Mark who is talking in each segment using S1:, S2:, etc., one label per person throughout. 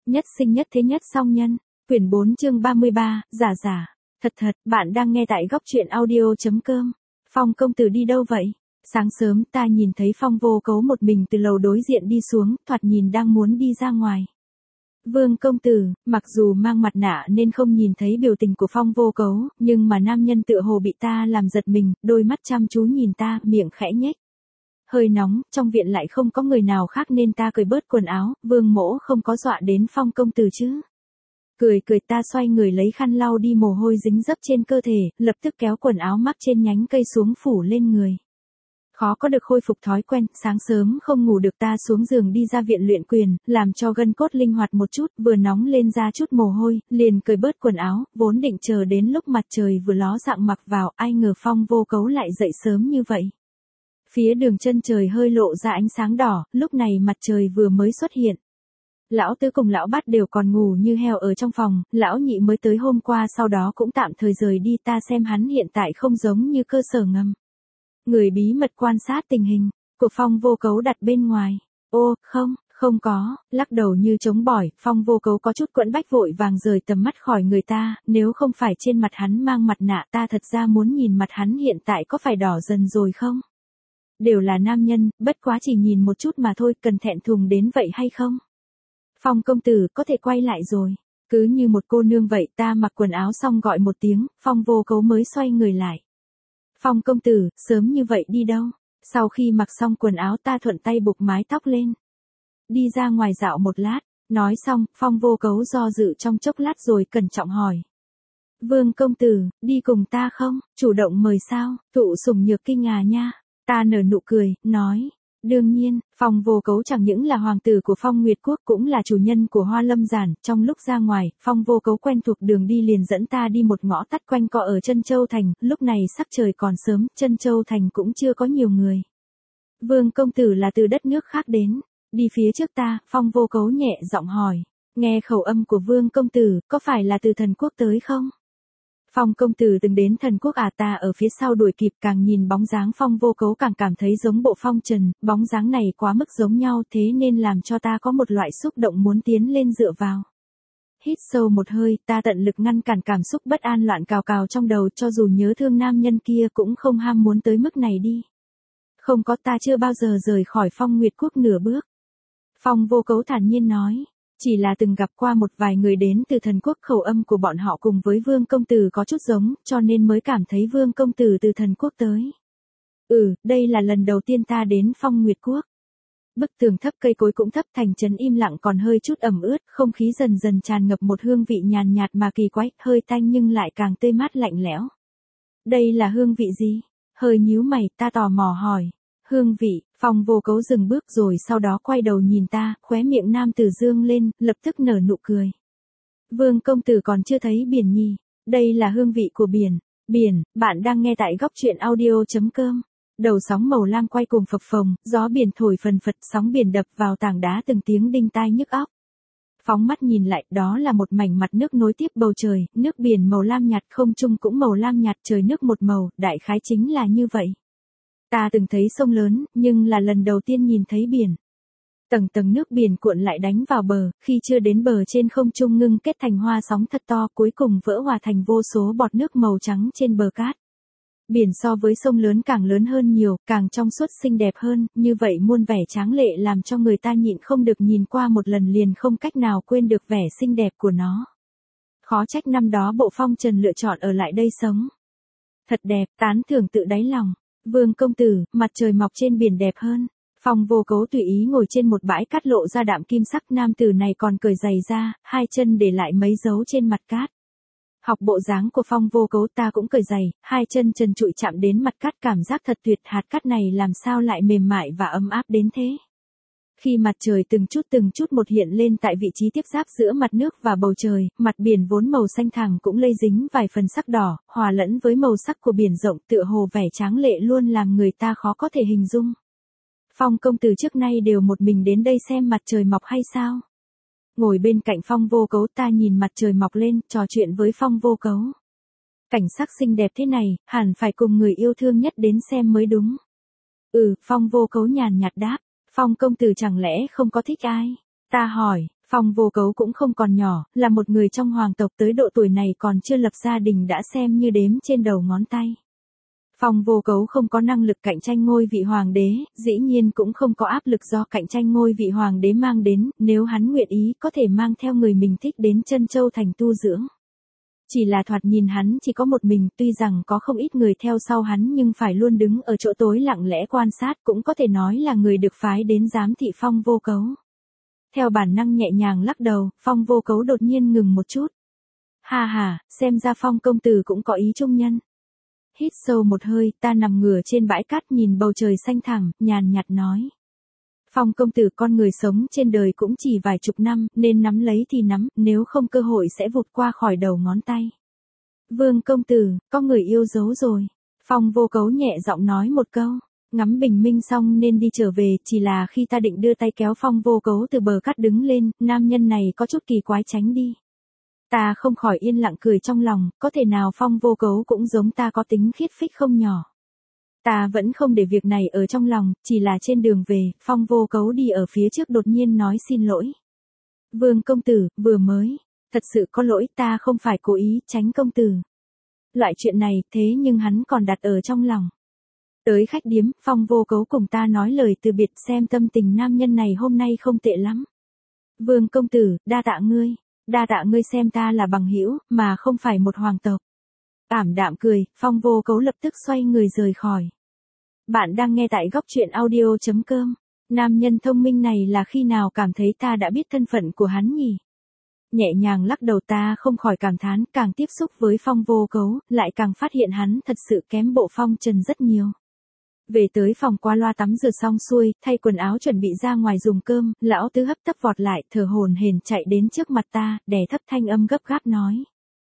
S1: Nhất sinh nhất thế nhất song nhân. Quyển 4 chương 33, giả. Thật, bạn đang nghe tại góc truyện audio.com. Phong công tử đi đâu vậy? Sáng sớm ta nhìn thấy Phong Vô Cấu một mình từ lầu đối diện đi xuống, thoạt nhìn đang muốn đi ra ngoài. Vương công tử, mặc dù mang mặt nạ nên không nhìn thấy biểu tình của Phong Vô Cấu, nhưng mà nam nhân tựa hồ bị ta làm giật mình, đôi mắt chăm chú nhìn ta, miệng khẽ nhếch. Hơi nóng, trong viện lại không có người nào khác nên ta cởi bớt quần áo, Vương mỗ không có dọa đến Phong công tử chứ. Cười ta xoay người lấy khăn lau đi mồ hôi dính dấp trên cơ thể, lập tức kéo quần áo mắc trên nhánh cây xuống phủ lên người. Khó có được khôi phục thói quen, sáng sớm không ngủ được ta xuống giường đi ra viện luyện quyền, làm cho gân cốt linh hoạt một chút, vừa nóng lên ra chút mồ hôi, liền cởi bớt quần áo, vốn định chờ đến lúc mặt trời vừa ló dạng mặc vào, ai ngờ Phong Vô Cấu lại dậy sớm như vậy. Phía đường chân trời hơi lộ ra ánh sáng đỏ, lúc này mặt trời vừa mới xuất hiện. Lão tứ cùng lão bát đều còn ngủ như heo ở trong phòng, lão nhị mới tới hôm qua sau đó cũng tạm thời rời đi, ta xem hắn hiện tại không giống như cơ sở ngầm. Người bí mật quan sát tình hình của Phong Vô Cấu đặt bên ngoài. Ô, không có, lắc đầu như chống bỏi, Phong Vô Cấu có chút quẫn bách vội vàng rời tầm mắt khỏi người ta, nếu không phải trên mặt hắn mang mặt nạ ta thật ra muốn nhìn mặt hắn hiện tại có phải đỏ dần rồi không? Đều là nam nhân, bất quá chỉ nhìn một chút mà thôi, cần thẹn thùng đến vậy hay không? Phong công tử có thể quay lại rồi. Cứ như một cô nương vậy, ta mặc quần áo xong gọi một tiếng, Phong Vô Cấu mới xoay người lại. Phong công tử, sớm như vậy đi đâu? Sau khi mặc xong quần áo ta thuận tay buộc mái tóc lên. Đi ra ngoài dạo một lát, nói xong, Phong Vô Cấu do dự trong chốc lát rồi cẩn trọng hỏi. Vương công tử, đi cùng ta không? Chủ động mời sao? Thụ sủng nhược kinh nha. Ta nở nụ cười, nói. Đương nhiên, Phong Vô Cấu chẳng những là hoàng tử của Phong Nguyệt Quốc cũng là chủ nhân của Hoa Lâm Giản, trong lúc ra ngoài, Phong Vô Cấu quen thuộc đường đi liền dẫn ta đi một ngõ tắt quanh co ở Trân Châu Thành, lúc này sắc trời còn sớm, Trân Châu Thành cũng chưa có nhiều người. Vương công tử là từ đất nước khác đến, đi phía trước ta, Phong Vô Cấu nhẹ giọng hỏi, nghe khẩu âm của Vương công tử, có phải là từ thần quốc tới không? Phong công tử từng đến thần quốc à, ta ở phía sau đuổi kịp, càng nhìn bóng dáng Phong Vô Cấu càng cảm thấy giống bộ phong trần, bóng dáng này quá mức giống nhau thế nên làm cho ta có một loại xúc động muốn tiến lên dựa vào. Hít sâu một hơi, ta tận lực ngăn cản cảm xúc bất an loạn cào trong đầu, cho dù nhớ thương nam nhân kia cũng không ham muốn tới mức này đi. Không có, ta chưa bao giờ rời khỏi Phong Nguyệt Quốc nửa bước. Phong Vô Cấu thản nhiên nói. Chỉ là từng gặp qua một vài người đến từ thần quốc, khẩu âm của bọn họ cùng với Vương công tử có chút giống, cho nên mới cảm thấy Vương công tử từ thần quốc tới. Đây là lần đầu tiên ta đến Phong Nguyệt Quốc. Bức tường thấp, cây cối cũng thấp, thành trấn im lặng còn hơi chút ẩm ướt, không khí dần dần tràn ngập một hương vị nhàn nhạt mà kỳ quái, hơi tanh nhưng lại càng tươi mát lạnh lẽo. Đây là hương vị gì? Hơi nhíu mày, ta tò mò hỏi. Hương vị, Phong Vô Cấu dừng bước rồi sau đó quay đầu nhìn ta, khóe miệng nam tử dương lên, lập tức nở nụ cười. Vương công tử còn chưa thấy biển nhỉ? Đây là hương vị của biển, bạn đang nghe tại góc truyện audio.com. Đầu sóng màu lam quay cùng phập phồng, gió biển thổi phần phật, sóng biển đập vào tảng đá từng tiếng đinh tai nhức óc. Phóng mắt nhìn lại, đó là một mảnh mặt nước nối tiếp bầu trời, nước biển màu lam nhạt, không trung cũng màu lam nhạt, trời nước một màu, đại khái chính là như vậy. Ta từng thấy sông lớn, nhưng là lần đầu tiên nhìn thấy biển. Tầng nước biển cuộn lại đánh vào bờ, khi chưa đến bờ trên không trung ngưng kết thành hoa sóng thật to, cuối cùng vỡ hòa thành vô số bọt nước màu trắng trên bờ cát. Biển so với sông lớn càng lớn hơn nhiều, càng trong suốt xinh đẹp hơn, như vậy muôn vẻ tráng lệ làm cho người ta nhịn không được nhìn qua một lần liền không cách nào quên được vẻ xinh đẹp của nó. Khó trách năm đó bộ phong trần lựa chọn ở lại đây sống. Thật đẹp, tán thưởng tự đáy lòng. Vương công tử, mặt trời mọc trên biển đẹp hơn. Phong Vô Cấu tùy ý ngồi trên một bãi cát lộ ra đạm kim sắc, nam tử này còn cởi giày ra, hai chân để lại mấy dấu trên mặt cát. Học bộ dáng của Phong Vô Cấu, ta cũng cởi giày, hai chân trần trụi chạm đến mặt cát, cảm giác thật tuyệt, hạt cát này làm sao lại mềm mại và ấm áp đến thế. Khi mặt trời từng chút một hiện lên tại vị trí tiếp giáp giữa mặt nước và bầu trời, mặt biển vốn màu xanh thẳm cũng lây dính vài phần sắc đỏ, hòa lẫn với màu sắc của biển rộng, tựa hồ vẻ tráng lệ luôn làm người ta khó có thể hình dung. Phong công tử trước nay đều một mình đến đây xem mặt trời mọc hay sao? Ngồi bên cạnh Phong Vô Cấu, ta nhìn mặt trời mọc lên, trò chuyện với Phong Vô Cấu. Cảnh sắc xinh đẹp thế này, hẳn phải cùng người yêu thương nhất đến xem mới đúng. Phong Vô Cấu nhàn nhạt đáp. Phong công tử chẳng lẽ không có thích ai? Ta hỏi. Phong Vô Cấu cũng không còn nhỏ, là một người trong hoàng tộc tới độ tuổi này còn chưa lập gia đình đã xem như đếm trên đầu ngón tay. Phong Vô Cấu không có năng lực cạnh tranh ngôi vị hoàng đế, dĩ nhiên cũng không có áp lực do cạnh tranh ngôi vị hoàng đế mang đến, nếu hắn nguyện ý có thể mang theo người mình thích đến Trân Châu thành tu dưỡng. Chỉ là thoạt nhìn hắn chỉ có một mình, tuy rằng có không ít người theo sau hắn nhưng phải luôn đứng ở chỗ tối lặng lẽ quan sát, cũng có thể nói là người được phái đến giám thị Phong Vô Cấu. Theo bản năng nhẹ nhàng lắc đầu, Phong Vô Cấu đột nhiên ngừng một chút. Ha ha, xem ra Phong công tử cũng có ý trung nhân. Hít sâu một hơi, ta nằm ngửa trên bãi cát nhìn bầu trời xanh thẳm, nhàn nhạt nói. Phong công tử, con người sống trên đời cũng chỉ vài chục năm, nên nắm lấy thì nắm, nếu không cơ hội sẽ vụt qua khỏi đầu ngón tay. Vương công tử, có người yêu dấu rồi. Phong Vô Cấu nhẹ giọng nói một câu. Ngắm bình minh xong nên đi trở về, chỉ là khi ta định đưa tay kéo Phong Vô Cấu từ bờ cát đứng lên, nam nhân này có chút kỳ quái tránh đi. Ta không khỏi yên lặng cười trong lòng, có thể nào Phong Vô Cấu cũng giống ta có tính khiết phích không nhỏ. Ta vẫn không để việc này ở trong lòng, chỉ là trên đường về, Phong Vô Cấu đi ở phía trước đột nhiên nói xin lỗi. Vương công tử, vừa mới, thật sự có lỗi, ta không phải cố ý tránh công tử. Loại chuyện này thế nhưng hắn còn đặt ở trong lòng. Tới khách điếm, Phong Vô Cấu cùng ta nói lời từ biệt, xem tâm tình nam nhân này hôm nay không tệ lắm. Vương công tử, đa tạ ngươi xem ta là bằng hữu, mà không phải một hoàng tộc. Ảm đạm cười, Phong Vô Cấu lập tức xoay người rời khỏi. Bạn đang nghe tại góc truyện audio.com. Nam nhân thông minh này là khi nào cảm thấy ta đã biết thân phận của hắn nhỉ? Nhẹ nhàng lắc đầu, ta không khỏi cảm thán, càng tiếp xúc với Phong Vô Cấu, lại càng phát hiện hắn thật sự kém bộ Phong Trần rất nhiều. Về tới phòng qua loa tắm rửa xong xuôi, thay quần áo chuẩn bị ra ngoài dùng cơm, lão tứ hấp tấp vọt lại, thở hổn hển chạy đến trước mặt ta, đè thấp thanh âm gấp gáp nói.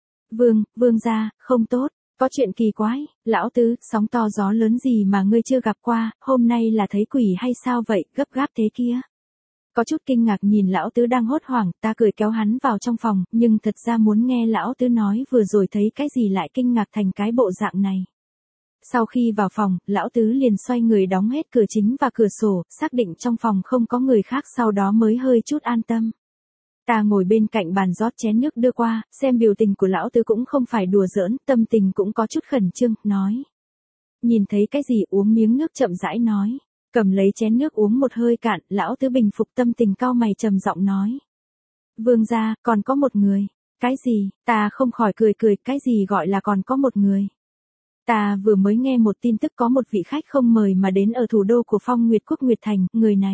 S1: Vương gia, không tốt, có chuyện kỳ quái, lão tứ, sóng to gió lớn gì mà ngươi chưa gặp qua, hôm nay là thấy quỷ hay sao vậy, gấp gáp thế kia. Có chút kinh ngạc nhìn lão tứ đang hốt hoảng, ta cười kéo hắn vào trong phòng, nhưng thật ra muốn nghe lão tứ nói vừa rồi thấy cái gì lại kinh ngạc thành cái bộ dạng này. Sau khi vào phòng, lão tứ liền xoay người đóng hết cửa chính và cửa sổ, xác định trong phòng không có người khác, sau đó mới hơi chút an tâm. Ta ngồi bên cạnh bàn rót chén nước đưa qua, xem biểu tình của lão tứ cũng không phải đùa giỡn, tâm tình cũng có chút khẩn trương, nói. Nhìn thấy cái gì, uống miếng nước chậm rãi nói. Cầm lấy chén nước uống một hơi cạn, lão tứ bình phục tâm tình, cau mày trầm giọng nói. Vương gia, còn có một người. Cái gì? Ta không khỏi cười, cái gì gọi là còn có một người? Ta vừa mới nghe một tin tức có một vị khách không mời mà đến ở thủ đô của Phong Nguyệt Quốc Nguyệt Thành,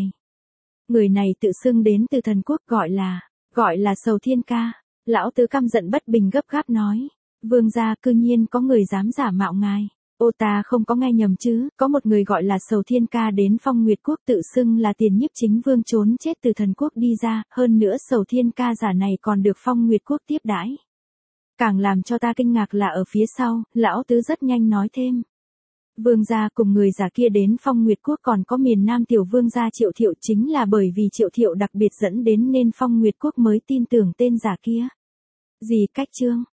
S1: người này tự xưng đến từ thần quốc, gọi là Sầu Thiên Ca. Lão tứ căm giận bất bình gấp gáp nói. Vương gia, cư nhiên có người dám giả mạo ngài. Ô, ta không có nghe nhầm chứ, có một người gọi là Sầu Thiên Ca đến Phong Nguyệt Quốc tự xưng là Tiền Nhiếp Chính Vương trốn chết từ thần quốc đi ra, hơn nữa Sầu Thiên Ca giả này còn được Phong Nguyệt Quốc tiếp đãi. Càng làm cho ta kinh ngạc là ở phía sau, lão tứ rất nhanh nói thêm. Vương gia cùng người giả kia đến Phong Nguyệt Quốc còn có miền Nam tiểu vương gia Triệu Thiệu, chính là bởi vì Triệu Thiệu đặc biệt dẫn đến nên Phong Nguyệt Quốc mới tin tưởng tên giả kia. Gì cách trương?